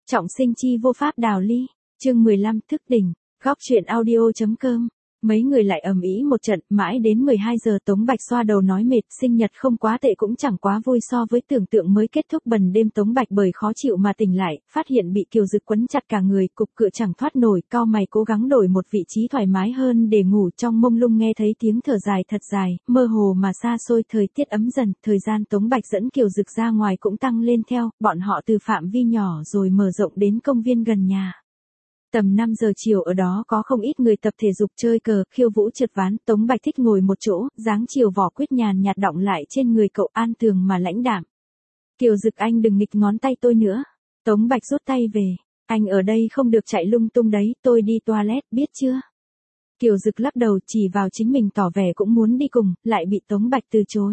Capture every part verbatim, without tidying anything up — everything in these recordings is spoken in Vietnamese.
Trọng sinh chi vô pháp đào ly, chương mười lăm thức tỉnh, góc truyện audio.com. Mấy người lại ầm ĩ một trận, mãi đến mười hai giờ Tống Bạch xoa đầu nói mệt, sinh nhật không quá tệ cũng chẳng quá vui so với tưởng tượng mới kết thúc bần đêm Tống Bạch bởi khó chịu mà tỉnh lại, phát hiện bị Kiều Dực quấn chặt cả người, cục cựa chẳng thoát nổi, cau mày cố gắng đổi một vị trí thoải mái hơn để ngủ, trong mông lung nghe thấy tiếng thở dài thật dài, mơ hồ mà xa xôi, thời tiết ấm dần, thời gian Tống Bạch dẫn Kiều Dực ra ngoài cũng tăng lên theo, bọn họ từ phạm vi nhỏ rồi mở rộng đến công viên gần nhà. Tầm năm giờ chiều ở đó có không ít người tập thể dục chơi cờ, khiêu vũ trượt ván, Tống Bạch thích ngồi một chỗ, dáng chiều vỏ quyết nhàn nhạt đọng lại trên người cậu, an tường mà lãnh đạm. Kiều Dực anh đừng nghịch ngón tay tôi nữa. Tống Bạch rút tay về, anh ở đây không được chạy lung tung đấy, tôi đi toilet biết chưa? Kiều Dực lắc đầu chỉ vào chính mình tỏ vẻ cũng muốn đi cùng, lại bị Tống Bạch từ chối.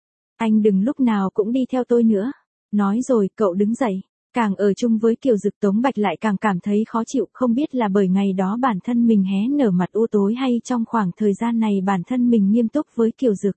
Anh đừng lúc nào cũng đi theo tôi nữa. Nói rồi cậu đứng dậy. Càng ở chung với Kiều Dực Tống Bạch lại càng cảm thấy khó chịu, không biết là bởi ngày đó bản thân mình hé nở mặt u tối hay trong khoảng thời gian này bản thân mình nghiêm túc với Kiều Dực.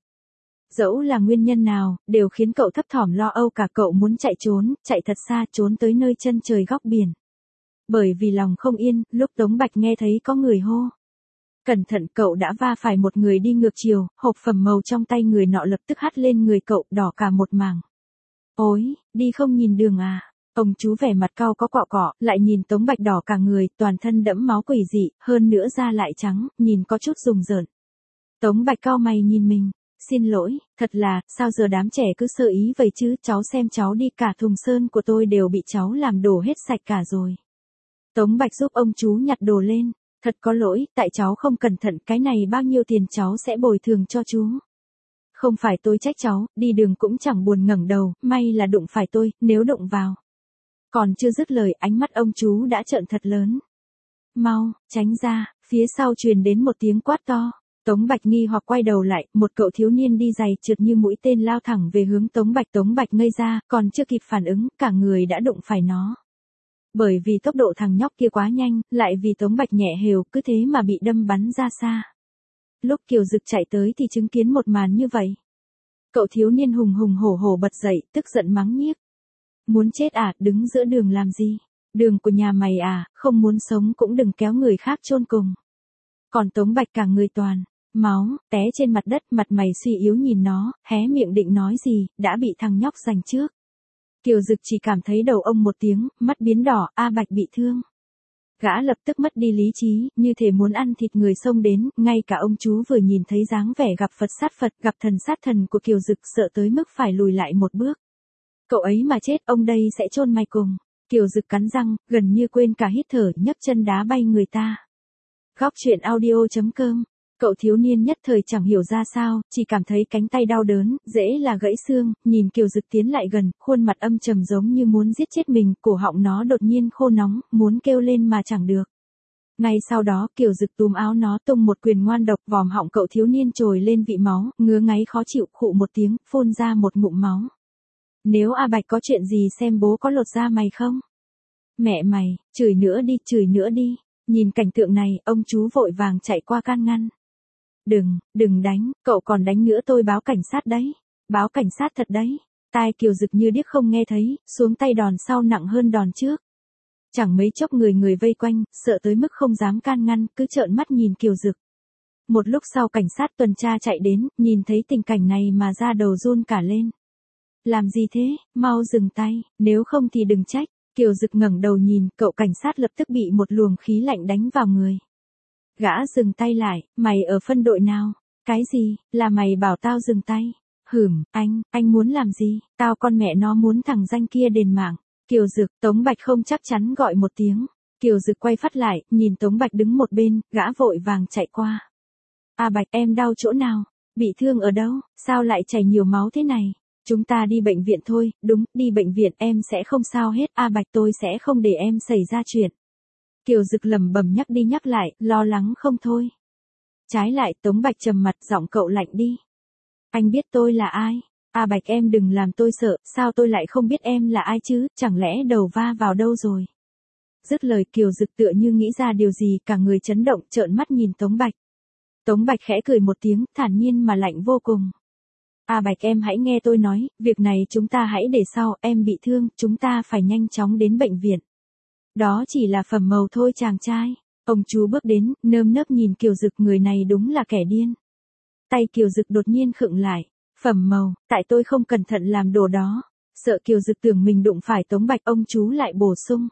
Dẫu là nguyên nhân nào, đều khiến cậu thấp thỏm lo âu, cả cậu muốn chạy trốn, chạy thật xa, trốn tới nơi chân trời góc biển. Bởi vì lòng không yên, lúc Tống Bạch nghe thấy có người hô. Cẩn thận, cậu đã va phải một người đi ngược chiều, hộp phẩm màu trong tay người nọ lập tức hắt lên người cậu, đỏ cả một mảng. Ôi, đi không nhìn đường à? Ông chú vẻ mặt cau có cọ cọ, lại nhìn Tống Bạch đỏ cả người, toàn thân đẫm máu quỷ dị, hơn nữa da lại trắng, nhìn có chút rùng rợn. Tống Bạch cau mày nhìn mình, xin lỗi, thật là, sao giờ đám trẻ cứ sơ ý vậy chứ, cháu xem cháu đi, cả thùng sơn của tôi đều bị cháu làm đổ hết sạch cả rồi. Tống Bạch giúp ông chú nhặt đồ lên, thật có lỗi, tại cháu không cẩn thận, cái này bao nhiêu tiền cháu sẽ bồi thường cho chú. Không phải tôi trách cháu, đi đường cũng chẳng buồn ngẩng đầu, may là đụng phải tôi, nếu đụng vào. Còn chưa dứt lời, ánh mắt ông chú đã trợn thật lớn. Mau, tránh ra, phía sau truyền đến một tiếng quát to. Tống Bạch nghi hoặc quay đầu lại, một cậu thiếu niên đi giày trượt như mũi tên lao thẳng về hướng Tống Bạch. Tống Bạch ngây ra, còn chưa kịp phản ứng, cả người đã đụng phải nó. Bởi vì tốc độ thằng nhóc kia quá nhanh, lại vì Tống Bạch nhẹ hều, cứ thế mà bị đâm bắn ra xa. Lúc Kiều Dực chạy tới thì chứng kiến một màn như vậy. Cậu thiếu niên hùng hùng hổ hổ bật dậy, tức giận mắng nhiếc. Muốn chết à, đứng giữa đường làm gì? Đường của nhà mày à, không muốn sống cũng đừng kéo người khác chôn cùng. Còn Tống Bạch cả người toàn máu, té trên mặt đất, mặt mày suy yếu nhìn nó, hé miệng định nói gì, đã bị thằng nhóc giành trước. Kiều Dực chỉ cảm thấy đầu ông một tiếng, mắt biến đỏ, A Bạch bị thương. Gã lập tức mất đi lý trí, như thể muốn ăn thịt người xông đến, ngay cả ông chú vừa nhìn thấy dáng vẻ gặp Phật sát Phật, gặp thần sát thần của Kiều Dực, sợ tới mức phải lùi lại một bước. Cậu ấy mà chết, ông đây sẽ chôn mày cùng. Kiều Dực cắn răng, gần như quên cả hít thở, nhấc chân đá bay người ta. Góc truyện audio.com. Cậu thiếu niên nhất thời chẳng hiểu ra sao, chỉ cảm thấy cánh tay đau đớn, dễ là gãy xương, nhìn Kiều Dực tiến lại gần, khuôn mặt âm trầm giống như muốn giết chết mình, cổ họng nó đột nhiên khô nóng, muốn kêu lên mà chẳng được. Ngay sau đó, Kiều Dực túm áo nó tung một quyền ngoan độc, vòm họng cậu thiếu niên trồi lên vị máu, ngứa ngáy khó chịu, khụ một tiếng, phun ra một ngụm máu. Nếu A Bạch có chuyện gì xem bố có lột da mày không? Mẹ mày, chửi nữa đi, chửi nữa đi. Nhìn cảnh tượng này, ông chú vội vàng chạy qua can ngăn. Đừng, đừng đánh, cậu còn đánh nữa tôi báo cảnh sát đấy. Báo cảnh sát thật đấy. Tai Kiều Dực như điếc không nghe thấy, xuống tay đòn sau nặng hơn đòn trước. Chẳng mấy chốc người người vây quanh, sợ tới mức không dám can ngăn, cứ trợn mắt nhìn Kiều Dực. Một lúc sau cảnh sát tuần tra chạy đến, nhìn thấy tình cảnh này mà da đầu run cả lên. Làm gì thế, mau dừng tay, nếu không thì đừng trách. Kiều Dực ngẩng đầu nhìn, cậu cảnh sát lập tức bị một luồng khí lạnh đánh vào người. Gã dừng tay lại, mày ở phân đội nào? Cái gì, là mày bảo tao dừng tay? Hửm, anh, anh muốn làm gì? Tao con mẹ nó muốn thằng danh kia đền mạng. Kiều Dực, Tống Bạch không chắc chắn gọi một tiếng. Kiều Dực quay phát lại, nhìn Tống Bạch đứng một bên, gã vội vàng chạy qua. À Bạch, em đau chỗ nào? Bị thương ở đâu? Sao lại chảy nhiều máu thế này? Chúng ta đi bệnh viện thôi, đúng, đi bệnh viện, em sẽ không sao hết, A Bạch tôi sẽ không để em xảy ra chuyện. Kiều Dực lẩm bẩm nhắc đi nhắc lại, lo lắng không thôi. Trái lại, Tống Bạch trầm mặt, giọng cậu lạnh đi. Anh biết tôi là ai? A Bạch em đừng làm tôi sợ, sao tôi lại không biết em là ai chứ, chẳng lẽ đầu va vào đâu rồi? Dứt lời Kiều Dực tựa như nghĩ ra điều gì, cả người chấn động, trợn mắt nhìn Tống Bạch. Tống Bạch khẽ cười một tiếng, thản nhiên mà lạnh vô cùng. À Bạch em hãy nghe tôi nói, việc này chúng ta hãy để sau, em bị thương, chúng ta phải nhanh chóng đến bệnh viện. Đó chỉ là phẩm màu thôi chàng trai. Ông chú bước đến, nơm nớp nhìn Kiều Dực, người này đúng là kẻ điên. Tay Kiều Dực đột nhiên khựng lại. Phẩm màu, tại tôi không cẩn thận làm đồ đó. Sợ Kiều Dực tưởng mình đụng phải Tống Bạch, ông chú lại bổ sung.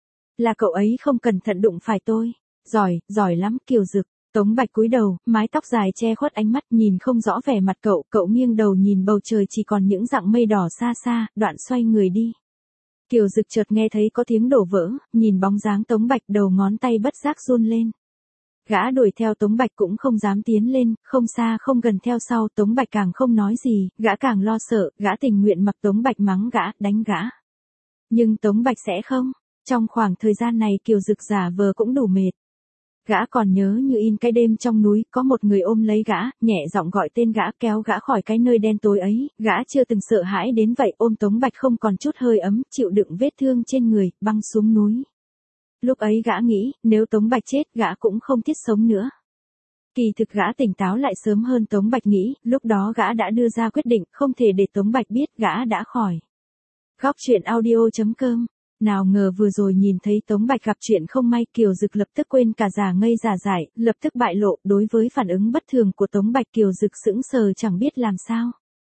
Là cậu ấy không cẩn thận đụng phải tôi. Giỏi, giỏi lắm Kiều Dực. Tống Bạch cúi đầu, mái tóc dài che khuất ánh mắt, nhìn không rõ vẻ mặt cậu, cậu nghiêng đầu nhìn bầu trời chỉ còn những dặng mây đỏ xa xa, đoạn xoay người đi. Kiều Dực chợt nghe thấy có tiếng đổ vỡ, nhìn bóng dáng Tống Bạch, đầu ngón tay bất giác run lên. Gã đuổi theo Tống Bạch cũng không dám tiến lên, không xa không gần theo sau, Tống Bạch càng không nói gì, gã càng lo sợ, gã tình nguyện mặc Tống Bạch mắng gã, đánh gã. Nhưng Tống Bạch sẽ không, trong khoảng thời gian này Kiều Dực giả vờ cũng đủ mệt. Gã còn nhớ như in cái đêm trong núi, có một người ôm lấy gã, nhẹ giọng gọi tên gã, kéo gã khỏi cái nơi đen tối ấy, gã chưa từng sợ hãi đến vậy, ôm Tống Bạch không còn chút hơi ấm, chịu đựng vết thương trên người, băng xuống núi. Lúc ấy gã nghĩ, nếu Tống Bạch chết, gã cũng không thiết sống nữa. Kỳ thực gã tỉnh táo lại sớm hơn Tống Bạch nghĩ, lúc đó gã đã đưa ra quyết định, không thể để Tống Bạch biết, gã đã khỏi. Góc truyện audio chấm com. Nào ngờ vừa rồi nhìn thấy Tống Bạch gặp chuyện không may, Kiều Dực lập tức quên cả giả ngây giả dại, lập tức bại lộ, đối với phản ứng bất thường của Tống Bạch Kiều Dực sững sờ chẳng biết làm sao.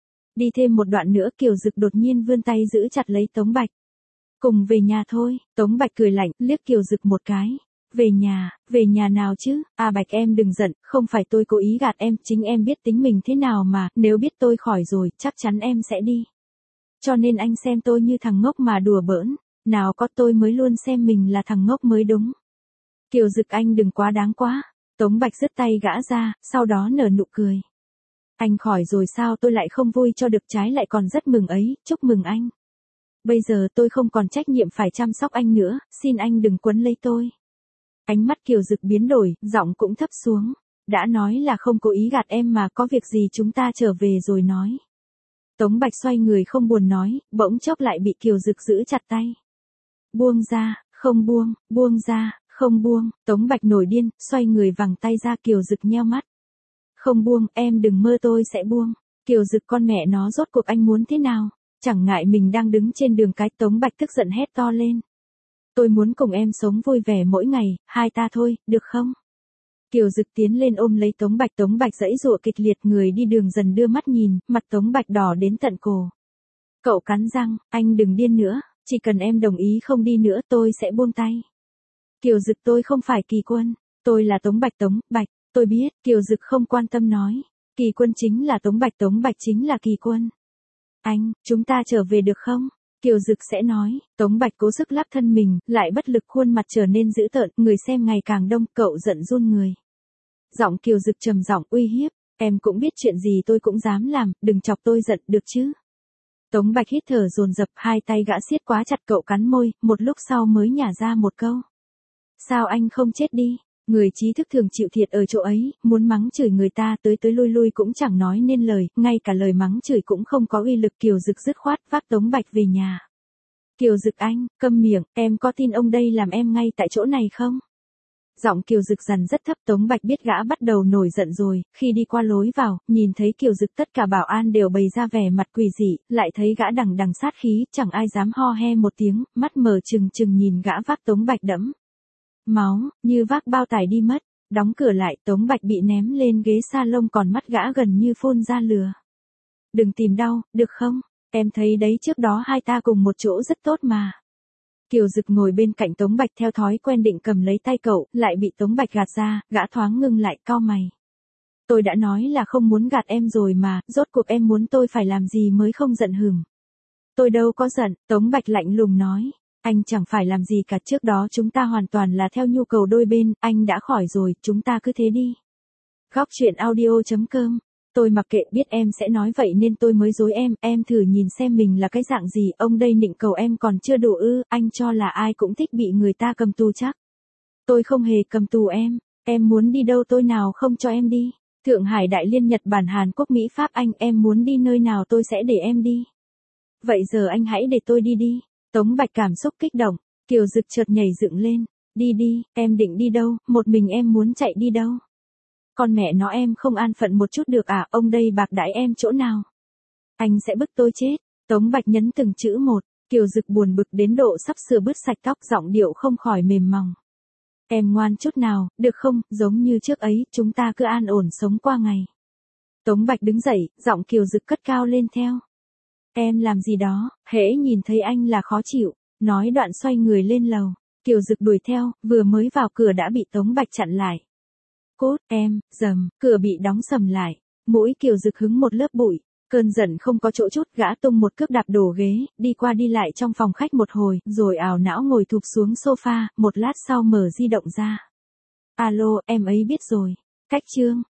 Đi thêm một đoạn nữa Kiều Dực đột nhiên vươn tay giữ chặt lấy Tống Bạch. Cùng về nhà thôi, Tống Bạch cười lạnh, liếc Kiều Dực một cái. Về nhà, về nhà nào chứ, à Bạch em đừng giận, không phải tôi cố ý gạt em, chính em biết tính mình thế nào mà, nếu biết tôi khỏi rồi, chắc chắn em sẽ đi. Cho nên anh xem tôi như thằng ngốc mà đùa bỡn. Nào có, tôi mới luôn xem mình là thằng ngốc mới đúng. Kiều Dực anh đừng quá đáng quá. Tống Bạch giật tay gã ra, sau đó nở nụ cười. Anh khỏi rồi sao, tôi lại không vui cho được, trái lại còn rất mừng ấy, chúc mừng anh. Bây giờ tôi không còn trách nhiệm phải chăm sóc anh nữa, xin anh đừng quấn lấy tôi. Ánh mắt Kiều Dực biến đổi, giọng cũng thấp xuống. Đã nói là không cố ý gạt em mà, có việc gì chúng ta trở về rồi nói. Tống Bạch xoay người không buồn nói, bỗng chốc lại bị Kiều Dực giữ chặt tay. Buông ra, không buông, buông ra, không buông, Tống Bạch nổi điên, xoay người vằng tay ra. Kiều Dực nheo mắt. Không buông, em đừng mơ tôi sẽ buông. Kiều Dực con mẹ nó, rốt cuộc anh muốn thế nào? Chẳng ngại mình đang đứng trên đường cái. Tống Bạch tức giận hét to lên. Tôi muốn cùng em sống vui vẻ mỗi ngày, hai ta thôi, được không? Kiều Dực tiến lên ôm lấy Tống Bạch. Tống Bạch giãy giụa kịch liệt, người đi đường dần đưa mắt nhìn, mặt Tống Bạch đỏ đến tận cổ. Cậu cắn răng, anh đừng điên nữa. Chỉ cần em đồng ý không đi nữa tôi sẽ buông tay. Kiều Dực tôi không phải Kỳ Quân. Tôi là Tống Bạch. Tống Bạch, tôi biết. Kiều Dực không quan tâm nói. Kỳ Quân chính là Tống Bạch. Tống Bạch chính là Kỳ Quân. Anh, chúng ta trở về được không? Kiều Dực sẽ nói. Tống Bạch cố sức lắc thân mình, lại bất lực, khuôn mặt trở nên dữ tợn, người xem ngày càng đông, cậu giận run người. Giọng Kiều Dực trầm giọng uy hiếp. Em cũng biết chuyện gì tôi cũng dám làm, đừng chọc tôi giận, được chứ? Tống Bạch hít thở dồn dập, hai tay gã siết quá chặt, cậu cắn môi, một lúc sau mới nhả ra một câu. Sao anh không chết đi? Người trí thức thường chịu thiệt ở chỗ ấy, muốn mắng chửi người ta tới tới lui lui cũng chẳng nói nên lời, ngay cả lời mắng chửi cũng không có uy lực. Kiều Dực dứt khoát vác Tống Bạch về nhà. Kiều Dực anh, câm miệng, em có tin ông đây làm em ngay tại chỗ này không? Giọng Kiều Dực dằn rất thấp. Tống Bạch biết gã bắt đầu nổi giận rồi, khi đi qua lối vào, nhìn thấy Kiều Dực tất cả bảo an đều bày ra vẻ mặt quỷ dị, lại thấy gã đằng đằng sát khí, chẳng ai dám ho he một tiếng, mắt mở trừng trừng nhìn gã vác Tống Bạch đẫm máu, như vác bao tải đi mất. Đóng cửa lại, Tống Bạch bị ném lên ghế salon, còn mắt gã gần như phun ra lửa. Đừng tìm đau, được không? Em thấy đấy, trước đó hai ta cùng một chỗ rất tốt mà. Kiều Dực ngồi bên cạnh Tống Bạch, theo thói quen định cầm lấy tay cậu, lại bị Tống Bạch gạt ra, gã thoáng ngưng lại, cau mày. Tôi đã nói là không muốn gạt em rồi mà, rốt cuộc em muốn tôi phải làm gì mới không giận hửng? Tôi đâu có giận, Tống Bạch lạnh lùng nói. Anh chẳng phải làm gì cả, trước đó chúng ta hoàn toàn là theo nhu cầu đôi bên, anh đã khỏi rồi, chúng ta cứ thế đi. Góc truyện audio chấm com. Tôi mặc kệ, biết em sẽ nói vậy nên tôi mới dối em, em thử nhìn xem mình là cái dạng gì, ông đây nịnh cầu em còn chưa đủ ư, anh cho là ai cũng thích bị người ta cầm tù chắc. Tôi không hề cầm tù em, em muốn đi đâu tôi nào không cho em đi. Thượng Hải, Đại Liên, Nhật Bản, Hàn Quốc, Mỹ, Pháp, Anh, em muốn đi nơi nào tôi sẽ để em đi. Vậy giờ anh hãy để tôi đi đi. Tống Bạch cảm xúc kích động, Kiều Dực chợt nhảy dựng lên. Đi đi, em định đi đâu, một mình em muốn chạy đi đâu? Con mẹ nó, em không an phận một chút được à, ông đây bạc đãi em chỗ nào? Anh sẽ bức tôi chết. Tống Bạch nhấn từng chữ một. Kiều Dực buồn bực đến độ sắp sửa bứt sạch tóc, giọng điệu không khỏi mềm mỏng. Em ngoan chút nào, được không, giống như trước ấy, chúng ta cứ an ổn sống qua ngày. Tống Bạch đứng dậy, giọng Kiều Dực cất cao lên theo. Em làm gì đó, hễ nhìn thấy anh là khó chịu, nói đoạn xoay người lên lầu. Kiều Dực đuổi theo, vừa mới vào cửa đã bị Tống Bạch chặn lại. Cốt, em, dầm, cửa bị đóng sầm lại. Mũi Kiều Dực hứng một lớp bụi. Cơn giận không có chỗ chút, gã tung một cước đạp đổ ghế, đi qua đi lại trong phòng khách một hồi, rồi ảo não ngồi thụp xuống sofa, một lát sau mở di động ra. Alo, em ấy biết rồi. Cách chương.